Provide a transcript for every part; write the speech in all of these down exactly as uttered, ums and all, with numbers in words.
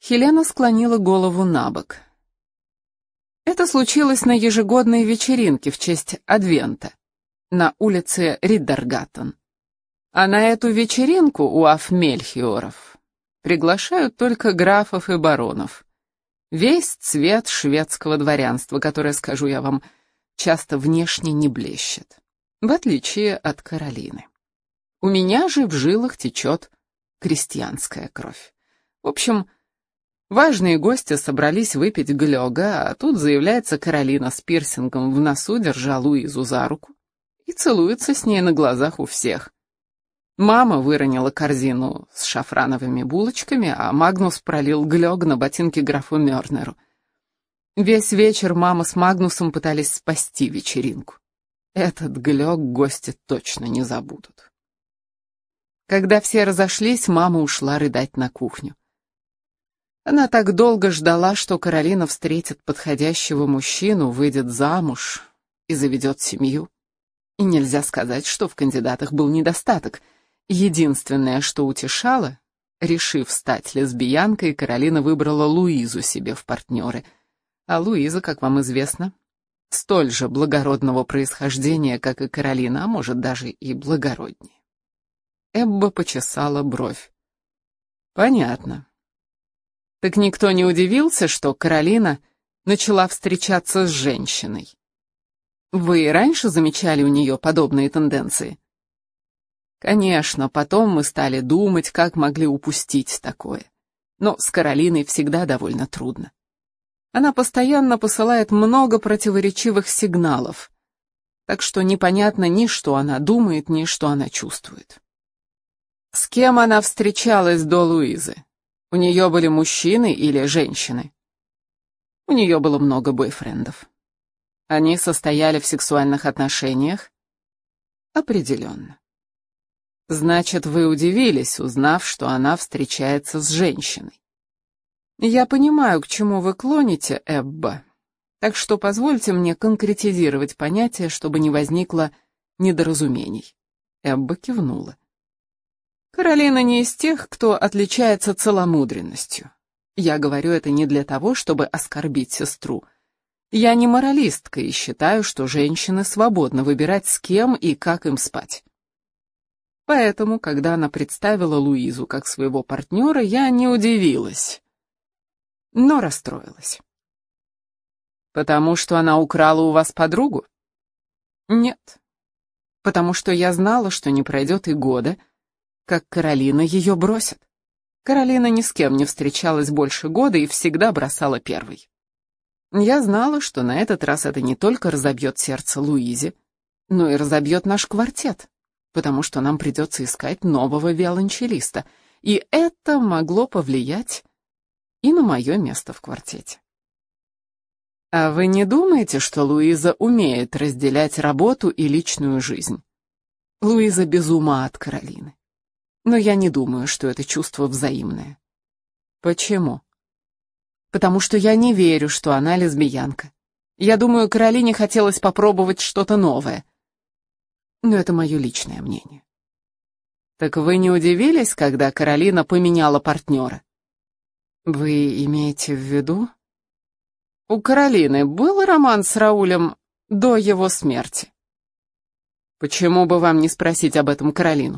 Хелена склонила голову набок. Это случилось на ежегодной вечеринке в честь Адвента на улице Риддергаттен. А на эту вечеринку у Афмельхиоров приглашают только графов и баронов. Весь цвет шведского дворянства, которое, скажу я вам, часто внешне не блещет, в отличие от Каролины. У меня же в жилах течет крестьянская кровь. В общем, важные гости собрались выпить глёга, а тут заявляется Каролина с пирсингом в носу, держа Луизу за руку, и целуется с ней на глазах у всех. Мама выронила корзину с шафрановыми булочками, а Магнус пролил глёг на ботинки графу Мёрнеру. Весь вечер мама с Магнусом пытались спасти вечеринку. Этот глёг гости точно не забудут. Когда все разошлись, мама ушла рыдать на кухню. Она так долго ждала, что Каролина встретит подходящего мужчину, выйдет замуж и заведет семью. И нельзя сказать, что в кандидатах был недостаток. Единственное, что утешало, решив стать лесбиянкой, Каролина выбрала Луизу себе в партнеры. А Луиза, как вам известно, столь же благородного происхождения, как и Каролина, а может даже и благороднее. Эбба почесала бровь. Понятно. Так никто не удивился, что Каролина начала встречаться с женщиной? Вы и раньше замечали у нее подобные тенденции? Конечно, потом мы стали думать, как могли упустить такое. Но с Каролиной всегда довольно трудно. Она постоянно посылает много противоречивых сигналов, так что непонятно ни что она думает, ни что она чувствует. С кем она встречалась до Луизы? У нее были мужчины или женщины? У нее было много бойфрендов. Они состояли в сексуальных отношениях? Определенно. Значит, вы удивились, узнав, что она встречается с женщиной. Я понимаю, к чему вы клоните, Эбба, так что позвольте мне конкретизировать понятие, чтобы не возникло недоразумений. Эбба кивнула. Каролина не из тех, кто отличается целомудренностью. Я говорю это не для того, чтобы оскорбить сестру. Я не моралистка и считаю, что женщины свободны выбирать, с кем и как им спать. Поэтому, когда она представила Луизу как своего партнера, я не удивилась, но расстроилась. Потому что она украла у вас подругу? Нет. Потому что я знала, что не пройдет и года, как Каролина ее бросит. Каролина ни с кем не встречалась больше года и всегда бросала первой. Я знала, что на этот раз это не только разобьет сердце Луизе, но и разобьет наш квартет, потому что нам придется искать нового виолончелиста, и это могло повлиять и на мое место в квартете. А вы не думаете, что Луиза умеет разделять работу и личную жизнь? Луиза без ума от Каролины. Но я не думаю, что это чувство взаимное. Почему? Потому что я не верю, что она лесбиянка. Я думаю, Каролине хотелось попробовать что-то новое. Но это мое личное мнение. Так вы не удивились, когда Каролина поменяла партнера? Вы имеете в виду? У Каролины был роман с Раулем до его смерти. Почему бы вам не спросить об этом Каролину?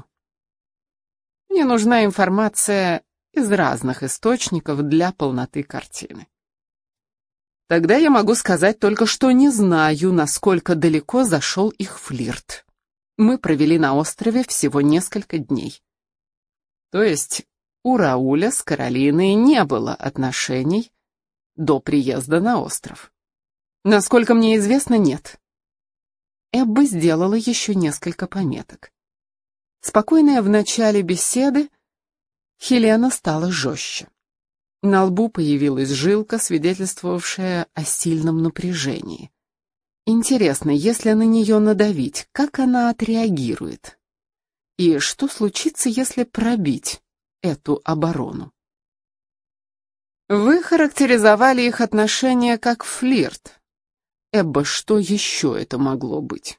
Мне нужна информация из разных источников для полноты картины. Тогда я могу сказать только, что не знаю, насколько далеко зашел их флирт. Мы провели на острове всего несколько дней. То есть у Рауля с Каролиной не было отношений до приезда на остров. Насколько мне известно, нет. Эбба сделала еще несколько пометок. Спокойная в начале беседы, Хелена стала жестче. На лбу появилась жилка, свидетельствовавшая о сильном напряжении. Интересно, если на нее надавить, как она отреагирует? И что случится, если пробить эту оборону? Вы характеризовали их отношения как флирт. Эбба, что еще это могло быть?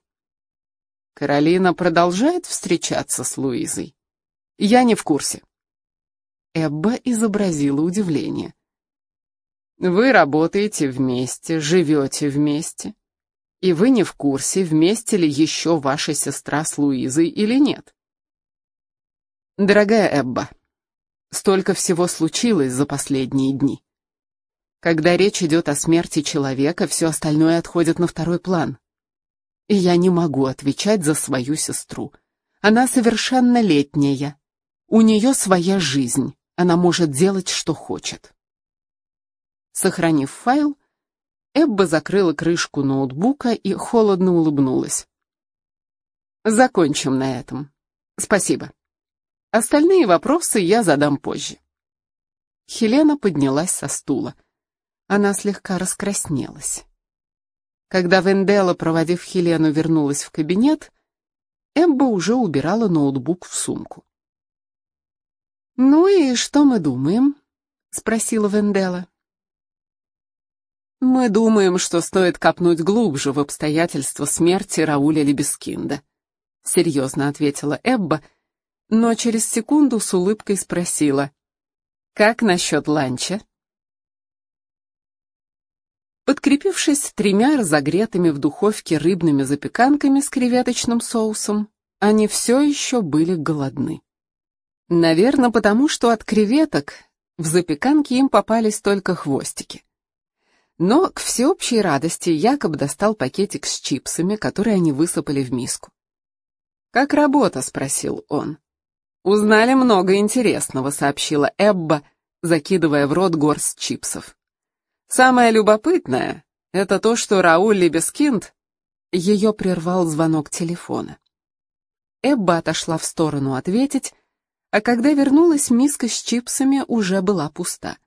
Каролина продолжает встречаться с Луизой? Я не в курсе. Эбба изобразила удивление. «Вы работаете вместе, живете вместе, и вы не в курсе, вместе ли еще ваша сестра с Луизой или нет?» «Дорогая Эбба, столько всего случилось за последние дни. Когда речь идет о смерти человека, все остальное отходит на второй план. И я не могу отвечать за свою сестру. Она совершеннолетняя. У нее своя жизнь. Она может делать, что хочет». Сохранив файл, Эбба закрыла крышку ноутбука и холодно улыбнулась. «Закончим на этом. Спасибо. Остальные вопросы я задам позже». Хелена поднялась со стула. Она слегка раскраснелась. Когда Венделла, проводив Хелену, вернулась в кабинет, Эбба уже убирала ноутбук в сумку. «Ну и что мы думаем?» — спросила Венделла. «Мы думаем, что стоит копнуть глубже в обстоятельства смерти Рауля Либескинда», — серьезно ответила Эбба, но через секунду с улыбкой спросила: «Как насчет ланча?» Подкрепившись тремя разогретыми в духовке рыбными запеканками с креветочным соусом, они все еще были голодны. Наверное, потому что от креветок в запеканке им попались только хвостики. Но к всеобщей радости Якоб достал пакетик с чипсами, которые они высыпали в миску. «Как работа?» — спросил он. «Узнали много интересного», — сообщила Эбба, закидывая в рот горсть чипсов. «Самое любопытное — это то, что Рауль Либескинд...» Ее прервал звонок телефона. Эбба отошла в сторону ответить, а когда вернулась, миска с чипсами уже была пуста.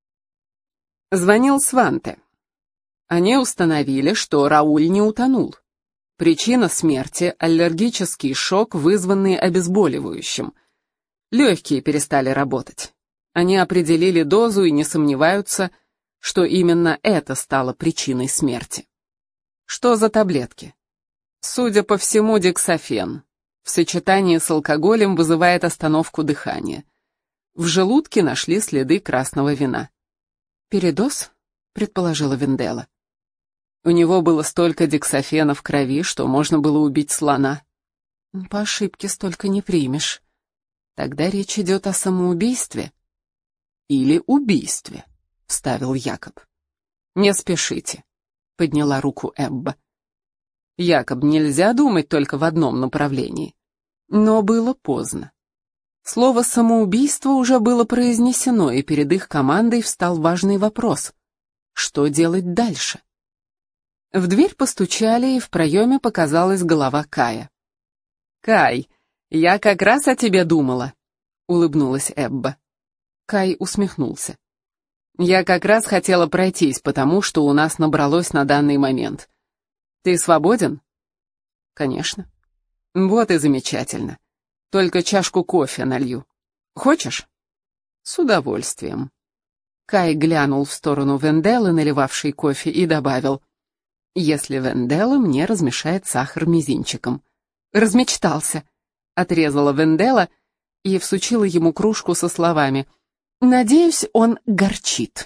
Звонил Сванте. Они установили, что Рауль не утонул. Причина смерти — аллергический шок, вызванный обезболивающим. Легкие перестали работать. Они определили дозу и не сомневаются, что именно это стало причиной смерти. Что за таблетки? Судя по всему, дексафен. В сочетании с алкоголем вызывает остановку дыхания. В желудке нашли следы красного вина. «Передоз?» — предположила Венделла. У него было столько дексафена в крови, что можно было убить слона. По ошибке столько не примешь. Тогда речь идет о самоубийстве. Или убийстве, вставил Якоб. Не спешите, подняла руку Эбба. Якоб, нельзя думать только в одном направлении. Но было поздно. Слово «самоубийство» уже было произнесено, и перед их командой встал важный вопрос. Что делать дальше? В дверь постучали, и в проеме показалась голова Кая. «Кай, я как раз о тебе думала», — улыбнулась Эбба. Кай усмехнулся. «Я как раз хотела пройтись, потому что у нас набралось на данный момент. Ты свободен?» «Конечно». «Вот и замечательно. Только чашку кофе налью. Хочешь?» «С удовольствием». Кай глянул в сторону Венделлы, наливавшей кофе, и добавил: «Если Венделла мне размешает сахар мизинчиком». «Размечтался», — отрезала Венделла и всучила ему кружку со словами: «Надеюсь, он горчит».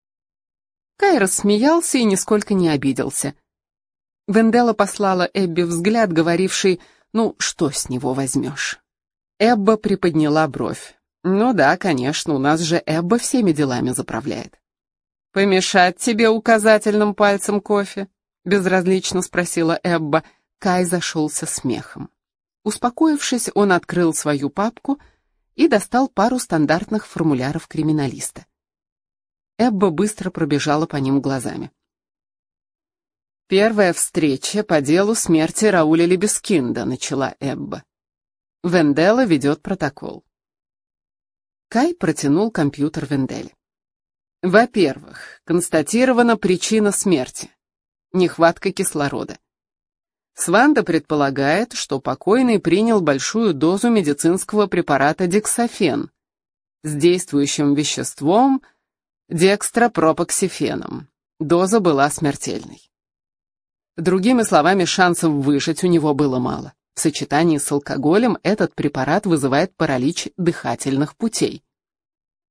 Кай рассмеялся и нисколько не обиделся. Венделла послала Эбби взгляд, говоривший: «Ну, что с него возьмешь?» Эбба приподняла бровь. «Ну да, конечно, у нас же Эбба всеми делами заправляет». «Помешать тебе указательным пальцем кофе?» — безразлично спросила Эбба. Кай зашелся смехом. Успокоившись, он открыл свою папку и достал пару стандартных формуляров криминалиста. Эбба быстро пробежала по ним глазами. «Первая встреча по делу смерти Рауля Либескинда», — начала Эбба. Венделла ведет протокол. Кай протянул компьютер Венделле. Во-первых, констатирована причина смерти. Нехватка кислорода. Сванте предполагает, что покойный принял большую дозу медицинского препарата дексафен с действующим веществом декстропропоксифеном. Доза была смертельной. Другими словами, шансов выжить у него было мало. В сочетании с алкоголем этот препарат вызывает паралич дыхательных путей.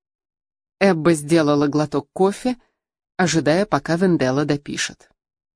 Эбба сделала глоток кофе, ожидая, пока Венделла допишет.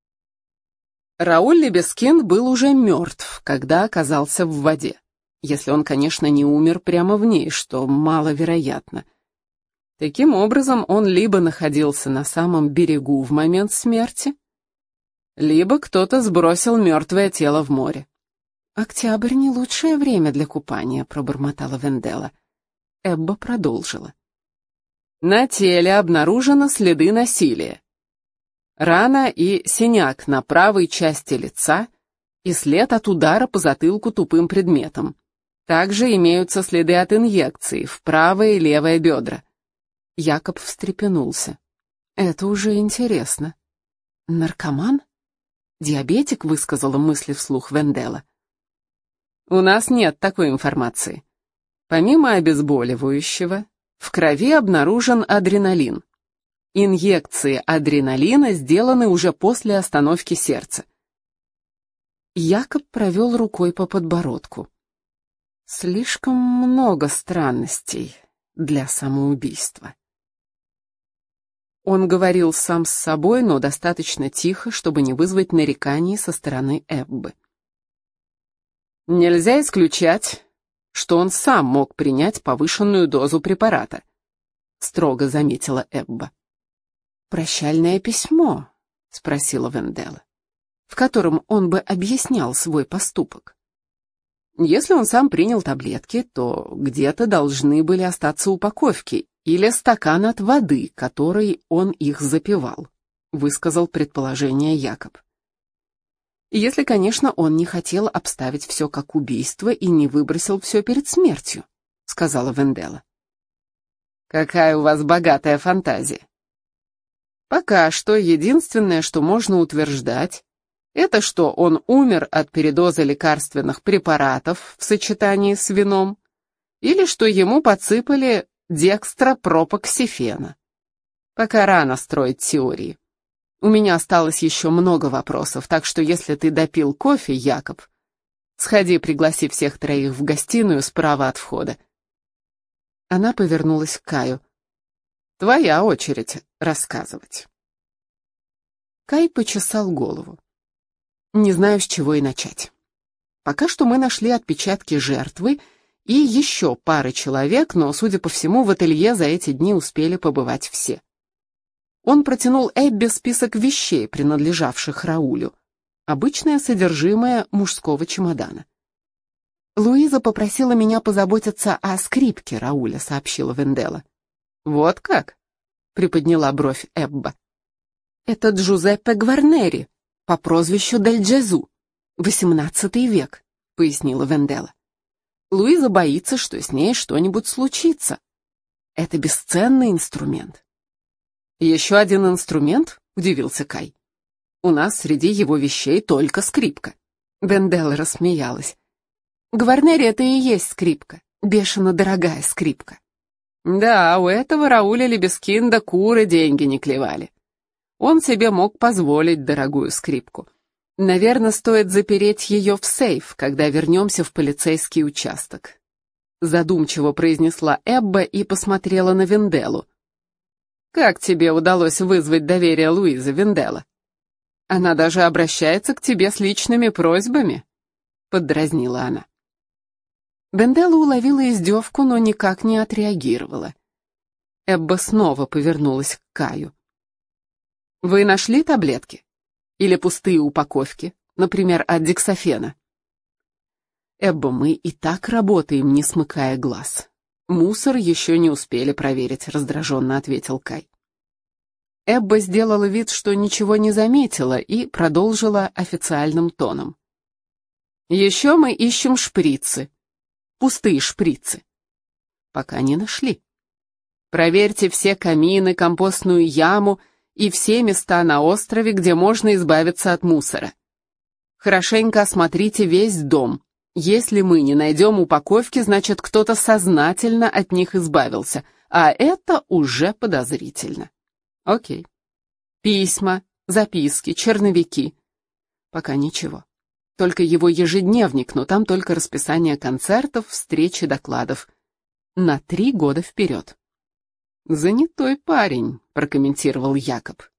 Рауль Лебескин был уже мертв, когда оказался в воде. Если он, конечно, не умер прямо в ней, что маловероятно. Таким образом, он либо находился на самом берегу в момент смерти, либо кто-то сбросил мертвое тело в море. «Октябрь — не лучшее время для купания», — пробормотала Венделла. Эбба продолжила. На теле обнаружены следы насилия. Рана и синяк на правой части лица и след от удара по затылку тупым предметом. Также имеются следы от инъекций в правое и левое бедра. Якоб встрепенулся. Это уже интересно. Наркоман? Диабетик, высказала мысли вслух Венделла. У нас нет такой информации. Помимо обезболивающего, в крови обнаружен адреналин. Инъекции адреналина сделаны уже после остановки сердца. Якоб провел рукой по подбородку. Слишком много странностей для самоубийства. Он говорил сам с собой, но достаточно тихо, чтобы не вызвать нареканий со стороны Эббы. Нельзя исключать, что он сам мог принять повышенную дозу препарата, строго заметила Эбба. «Прощальное письмо?» — спросила Венделла, в котором он бы объяснял свой поступок. Если он сам принял таблетки, то где-то должны были остаться упаковки или стакан от воды, которой он их запивал, высказал предположение Якоб. Если, конечно, он не хотел обставить все как убийство и не выбросил все перед смертью, сказала Венделла. Какая у вас богатая фантазия. Пока что единственное, что можно утверждать, это что он умер от передоза лекарственных препаратов в сочетании с вином, или что ему подсыпали декстропропоксифена. Пока рано строить теории. У меня осталось еще много вопросов, так что если ты допил кофе, Якоб, сходи, пригласи всех троих в гостиную справа от входа. Она повернулась к Каю. Твоя очередь рассказывать. Кай почесал голову. Не знаю, с чего и начать. Пока что мы нашли отпечатки жертвы и еще пары человек, но, судя по всему, в ателье за эти дни успели побывать все. Он протянул Эббе список вещей, принадлежавших Раулю. Обычное содержимое мужского чемодана. «Луиза попросила меня позаботиться о скрипке Рауля», — сообщила Венделла. «Вот как?» — приподняла бровь Эбба. «Это Джузеппе Гварнери, по прозвищу Дель Джезу, восемнадцатый век», — пояснила Венделла. «Луиза боится, что с ней что-нибудь случится. Это бесценный инструмент». «Еще один инструмент?» — удивился Кай. «У нас среди его вещей только скрипка». Венделла рассмеялась. «Гварнери — это и есть скрипка, бешено дорогая скрипка». «Да, у этого Рауля Лебескинда куры деньги не клевали. Он себе мог позволить дорогую скрипку. Наверное, стоит запереть ее в сейф, когда вернемся в полицейский участок». Задумчиво произнесла Эбба и посмотрела на Венделлу. «Как тебе удалось вызвать доверие Луизы, Венделла? Она даже обращается к тебе с личными просьбами?» — поддразнила она. Венделла уловила издевку, но никак не отреагировала. Эбба снова повернулась к Каю. «Вы нашли таблетки? Или пустые упаковки, например, от дексафена?» «Эбба, мы и так работаем, не смыкая глаз. Мусор еще не успели проверить», — раздраженно ответил Кай. Эбба сделала вид, что ничего не заметила, и продолжила официальным тоном. «Еще мы ищем шприцы. Пустые шприцы. Пока не нашли. Проверьте все камины, компостную яму и все места на острове, где можно избавиться от мусора. Хорошенько осмотрите весь дом. Если мы не найдем упаковки, значит, кто-то сознательно от них избавился, а это уже подозрительно. Окей. Письма, записки, черновики. Пока ничего. Только его ежедневник, но там только расписание концертов, встреч и докладов. На три года вперед. «Занятой парень», — прокомментировал Якоб.